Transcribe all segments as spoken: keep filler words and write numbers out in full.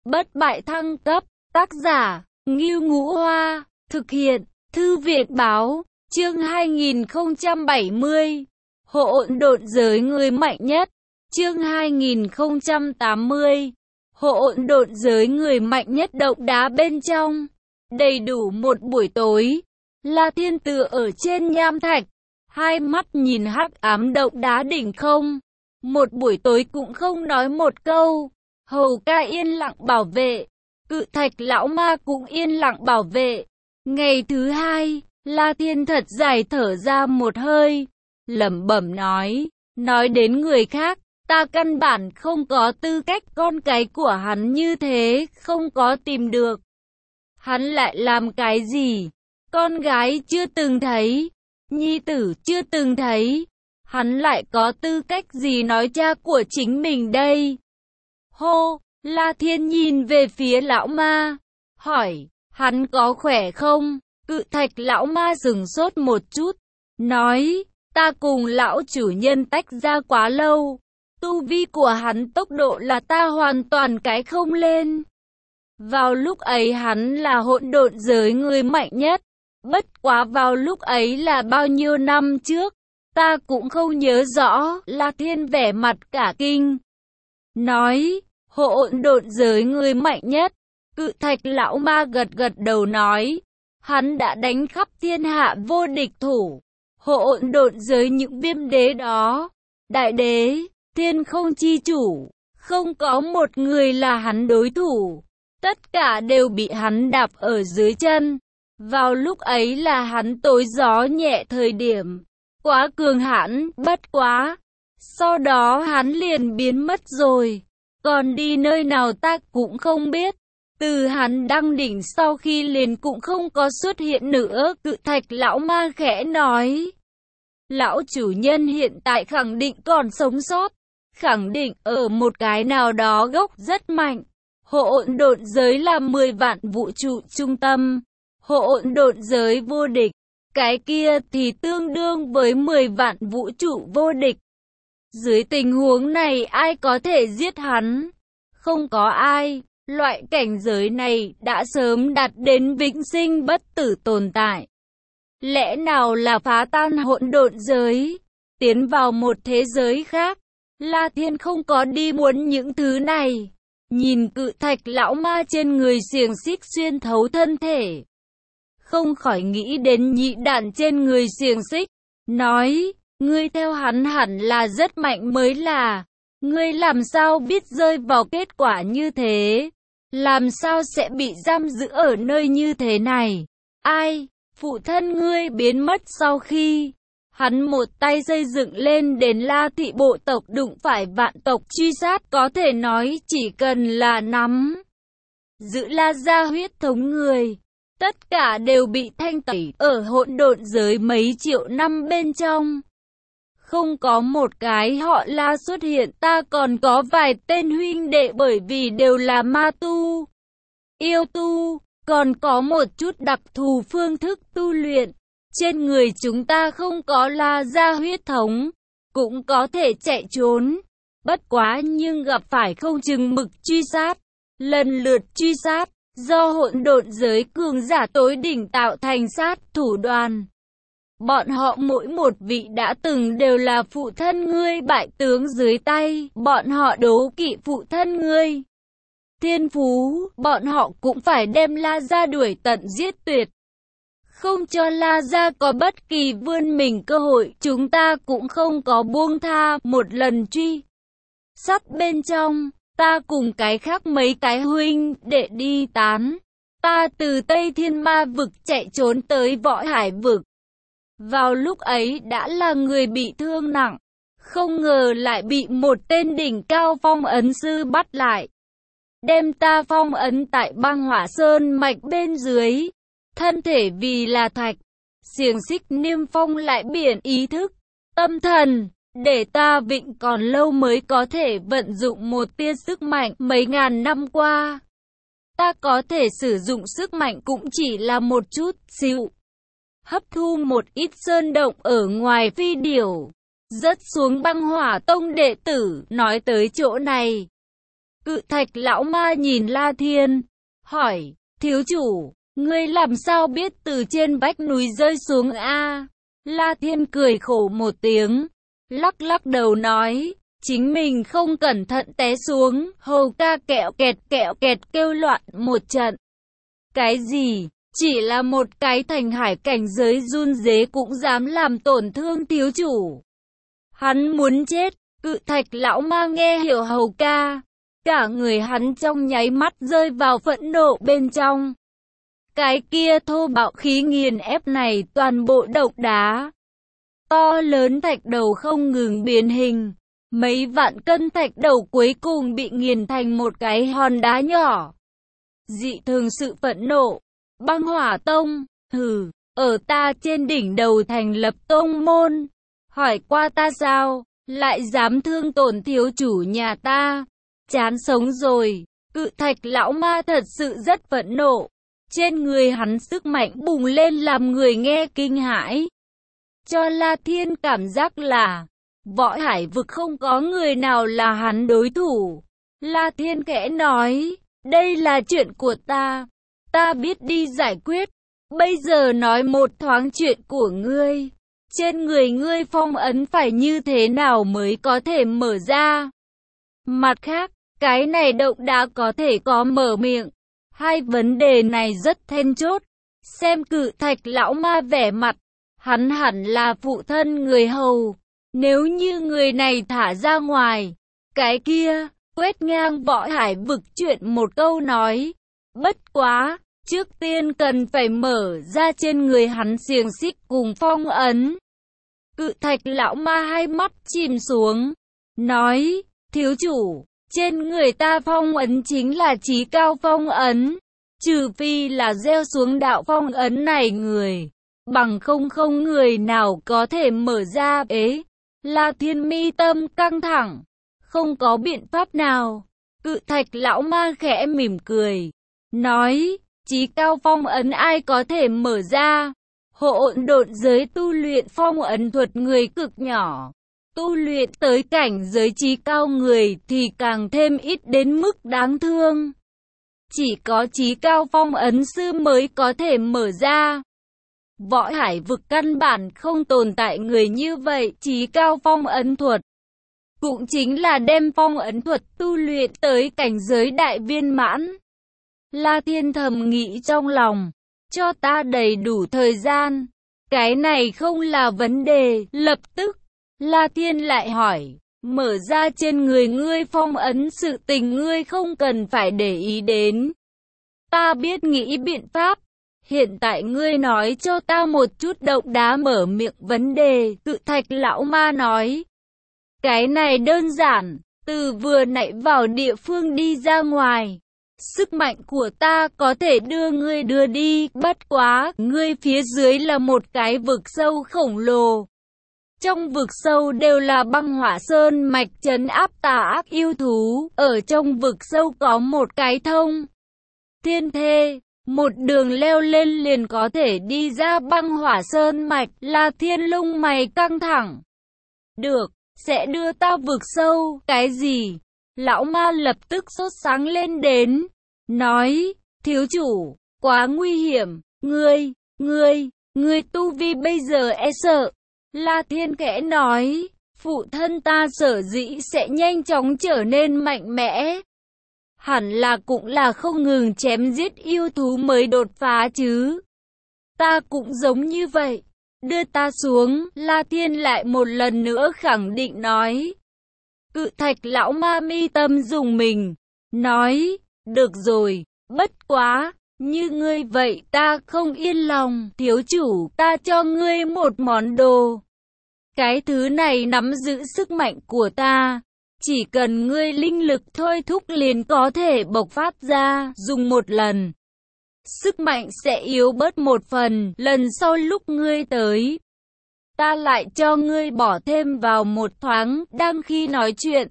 bất bại thăng cấp, tác giả, Ngưu Ngũ Hoa, thực hiện, Thư viện Báo, chương hai nghìn không trăm bảy mươi, hỗn độn giới người mạnh nhất, chương hai nghìn không trăm tám mươi, hỗn độn giới người mạnh nhất. Động đá bên trong, đầy đủ một buổi tối, La Thiên tựa ở trên nham thạch, hai mắt nhìn hắc ám động đá đỉnh không, một buổi tối cũng không nói một câu. Hầu ca yên lặng bảo vệ, Cự Thạch lão ma cũng yên lặng bảo vệ. Ngày thứ hai, La Thiên thật dài thở ra một hơi, lẩm bẩm nói, nói đến người khác, ta căn bản không có tư cách. Con cái của hắn như thế, không có tìm được. Hắn lại làm cái gì? Con gái chưa từng thấy, nhi tử chưa từng thấy, hắn lại có tư cách gì nói cha của chính mình đây? Hô, La Thiên nhìn về phía lão ma, hỏi, hắn có khỏe không? Cự Thạch lão ma dừng sốt một chút, nói, ta cùng lão chủ nhân tách ra quá lâu, tu vi của hắn tốc độ là ta hoàn toàn cái không lên. Vào lúc ấy hắn là hỗn độn giới người mạnh nhất, bất quá vào lúc ấy là bao nhiêu năm trước, ta cũng không nhớ rõ. La Thiên vẻ mặt cả kinh, nói, hỗn độn giới người mạnh nhất. Cự Thạch lão ma gật gật đầu nói, hắn đã đánh khắp thiên hạ vô địch thủ, hỗn độn giới những viêm đế đó, đại đế, thiên không chi chủ, không có một người là hắn đối thủ, tất cả đều bị hắn đạp ở dưới chân. Vào lúc ấy là hắn tối gió nhẹ thời điểm, quá cường hãn, bất quá, sau đó hắn liền biến mất rồi, còn đi nơi nào ta cũng không biết. Từ hắn đăng đỉnh sau khi liền cũng không có xuất hiện nữa. Cự Thạch lão ma khẽ nói, lão chủ nhân hiện tại khẳng định còn sống sót, khẳng định ở một cái nào đó gốc rất mạnh. Hỗn độn giới là mười vạn vũ trụ trung tâm, hỗn độn giới vô địch, cái kia thì tương đương với mười vạn vũ trụ vô địch. Dưới tình huống này ai có thể giết hắn? Không có ai. Loại cảnh giới này đã sớm đạt đến vĩnh sinh bất tử tồn tại. Lẽ nào là phá tan hỗn độn giới, tiến vào một thế giới khác? La Thiên không có đi muốn những thứ này. Nhìn Cự Thạch lão ma trên người xiềng xích xuyên thấu thân thể, không khỏi nghĩ đến nhị đản trên người xiềng xích, nói, ngươi theo hắn hẳn là rất mạnh mới là. Ngươi làm sao biết rơi vào kết quả như thế? Làm sao sẽ bị giam giữ ở nơi như thế này? Ai? Phụ thân ngươi biến mất sau khi hắn một tay xây dựng lên đến La thị bộ tộc đụng phải vạn tộc truy sát, có thể nói chỉ cần là nắm giữ La gia huyết thống người, tất cả đều bị thanh tẩy ở hỗn độn giới mấy triệu năm bên trong. Không có một cái họ La xuất hiện. Ta còn có vài tên huynh đệ bởi vì đều là ma tu, yêu tu, còn có một chút đặc thù phương thức tu luyện. Trên người chúng ta không có La gia huyết thống, cũng có thể chạy trốn. Bất quá nhưng gặp phải không chừng mực truy sát, lần lượt truy sát, do hỗn độn giới cường giả tối đỉnh tạo thành sát thủ đoàn. Bọn họ mỗi một vị đã từng đều là phụ thân ngươi bại tướng dưới tay, bọn họ đố kỵ phụ thân ngươi thiên phú, bọn họ cũng phải đem La gia đuổi tận giết tuyệt, không cho La gia có bất kỳ vươn mình cơ hội. Chúng ta cũng không có buông tha. Một lần truy sát bên trong, ta cùng cái khác mấy cái huynh đệ đi tán, ta từ Tây Thiên Ma vực chạy trốn tới Võ Hải vực. Vào lúc ấy đã là người bị thương nặng, không ngờ lại bị một tên đỉnh cao phong ấn sư bắt lại, đem ta phong ấn tại băng hỏa sơn mạch bên dưới, thân thể vì là thạch, xiềng xích niêm phong lại biển ý thức, tâm thần, để ta vịnh còn lâu mới có thể vận dụng một tia sức mạnh. Mấy ngàn năm qua, ta có thể sử dụng sức mạnh cũng chỉ là một chút xíu, hấp thu một ít sơn động ở ngoài phi điểu, rớt xuống băng hỏa tông đệ tử. Nói tới chỗ này, Cự thạch lão ma nhìn La Thiên, hỏi, thiếu chủ, ngươi làm sao biết từ trên vách núi rơi xuống a? La Thiên cười khổ một tiếng, lắc lắc đầu nói, chính mình không cẩn thận té xuống, hầu ca kẹo kẹt kẹo kẹt kêu loạn một trận. Cái gì? Chỉ là một cái thành hải cảnh giới run rế cũng dám làm tổn thương thiếu chủ. Hắn muốn chết. Cự thạch lão ma nghe hiểu hầu ca, cả người hắn trong nháy mắt rơi vào phẫn nộ bên trong. Cái kia thô bạo khí nghiền ép này toàn bộ độc đá. To lớn thạch đầu không ngừng biến hình. Mấy vạn cân thạch đầu cuối cùng bị nghiền thành một cái hòn đá nhỏ. Dị thường sự phẫn nộ. Băng hỏa tông, hừ, ở ta trên đỉnh đầu thành lập tông môn. Hỏi qua ta sao, lại dám thương tổn thiếu chủ nhà ta. Chán sống rồi. Cự thạch lão ma thật sự rất phẫn nộ. Trên người hắn sức mạnh bùng lên làm người nghe kinh hãi. Cho La Thiên cảm giác là võ hải vực không có người nào là hắn đối thủ. La Thiên khẽ nói, đây là chuyện của ta, ta biết đi giải quyết. Bây giờ nói một thoáng chuyện của ngươi. Trên người ngươi phong ấn phải như thế nào mới có thể mở ra? Mặt khác, cái này động đá có thể có mở miệng. Hai vấn đề này rất then chốt. Xem cự thạch lão ma vẻ mặt, hắn hẳn là phụ thân người hầu. Nếu như người này thả ra ngoài, cái kia, quét ngang võ hải vực chuyện một câu nói. Bất quá, trước tiên cần phải mở ra trên người hắn xiềng xích cùng phong ấn. Cự thạch lão ma hai mắt chìm xuống, nói, thiếu chủ, trên người ta phong ấn chính là chí cao phong ấn. Trừ phi là gieo xuống đạo phong ấn này người, bằng không không người nào có thể mở ra. Ế, La Thiên mi tâm căng thẳng, không có biện pháp nào. Cự thạch lão ma khẽ mỉm cười, nói, chí cao phong ấn ai có thể mở ra? Hỗn độn giới tu luyện phong ấn thuật người cực nhỏ. Tu luyện tới cảnh giới chí cao người thì càng thêm ít đến mức đáng thương. Chỉ có chí cao phong ấn sư mới có thể mở ra. Võ hải vực căn bản không tồn tại người như vậy. Chí cao phong ấn thuật cũng chính là đem phong ấn thuật tu luyện tới cảnh giới đại viên mãn. La Thiên thầm nghĩ trong lòng, cho ta đầy đủ thời gian, cái này không là vấn đề. Lập tức, La Thiên lại hỏi, mở ra trên người ngươi phong ấn sự tình ngươi không cần phải để ý đến. Ta biết nghĩ biện pháp, hiện tại ngươi nói cho ta một chút động đá mở miệng vấn đề. Cự thạch lão ma nói, cái này đơn giản, từ vừa nãy vào địa phương đi ra ngoài. Sức mạnh của ta có thể đưa ngươi đưa đi, bất quá, ngươi phía dưới là một cái vực sâu khổng lồ. Trong vực sâu đều là băng hỏa sơn mạch trấn áp tà ác yêu thú, ở trong vực sâu có một cái thông thiên thê, một đường leo lên liền có thể đi ra băng hỏa sơn mạch. La Thiên lông mày căng thẳng. Được, sẽ đưa ta vực sâu. Cái gì? Lão ma lập tức sốt sáng lên đến, nói, thiếu chủ, quá nguy hiểm, ngươi, ngươi, ngươi tu vi bây giờ e sợ. La Thiên khẽ nói, phụ thân ta sở dĩ sẽ nhanh chóng trở nên mạnh mẽ. Hẳn là cũng là không ngừng chém giết yêu thú mới đột phá chứ. Ta cũng giống như vậy, đưa ta xuống. La Thiên lại một lần nữa khẳng định nói. Cự thạch lão ma mi tâm dùng mình, nói, được rồi, bất quá, như ngươi vậy ta không yên lòng. Thiếu chủ, ta cho ngươi một món đồ. Cái thứ này nắm giữ sức mạnh của ta. Chỉ cần ngươi linh lực thôi thúc liền có thể bộc phát ra, dùng một lần. Sức mạnh sẽ yếu bớt một phần, lần sau lúc ngươi tới. Ta lại cho ngươi bỏ thêm vào một thoáng. Đang khi nói chuyện,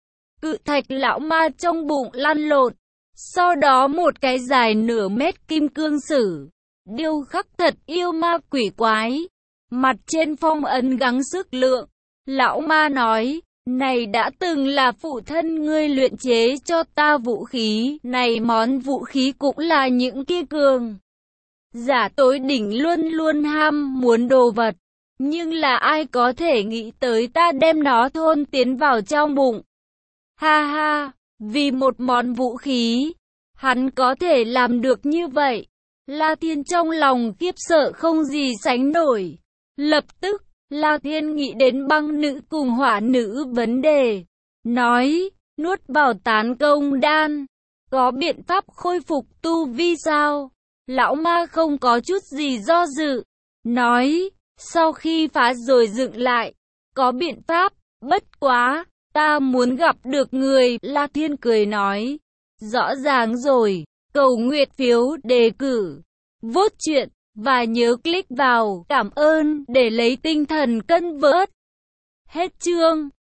cự thạch lão ma trong bụng lăn lộn. Sau đó một cái dài nửa mét kim cương sử, điêu khắc thật yêu ma quỷ quái. Mặt trên phong ấn gắng sức lượng. Lão ma nói, Này đã từng là phụ thân ngươi luyện chế cho ta vũ khí, này món vũ khí cũng là những kia cường giả tối đỉnh luôn luôn ham muốn đồ vật. Nhưng là ai có thể nghĩ tới ta đem nó thôn tiến vào trong bụng. Ha ha, vì một món vũ khí, hắn có thể làm được như vậy. La Thiên trong lòng khiếp sợ không gì sánh nổi. Lập tức, La Thiên nghĩ đến băng nữ cùng hỏa nữ vấn đề. Nói, nuốt vào tán công đan, có biện pháp khôi phục tu vi sao? Lão ma không có chút gì do dự. Nói, sau khi phá rồi dựng lại, có biện pháp, bất quá, ta muốn gặp được người. La Thiên cười nói, rõ ràng rồi, cầu nguyện phiếu đề cử, vote chuyện, và nhớ click vào cảm ơn để lấy tinh thần cân vớt. Hết chương.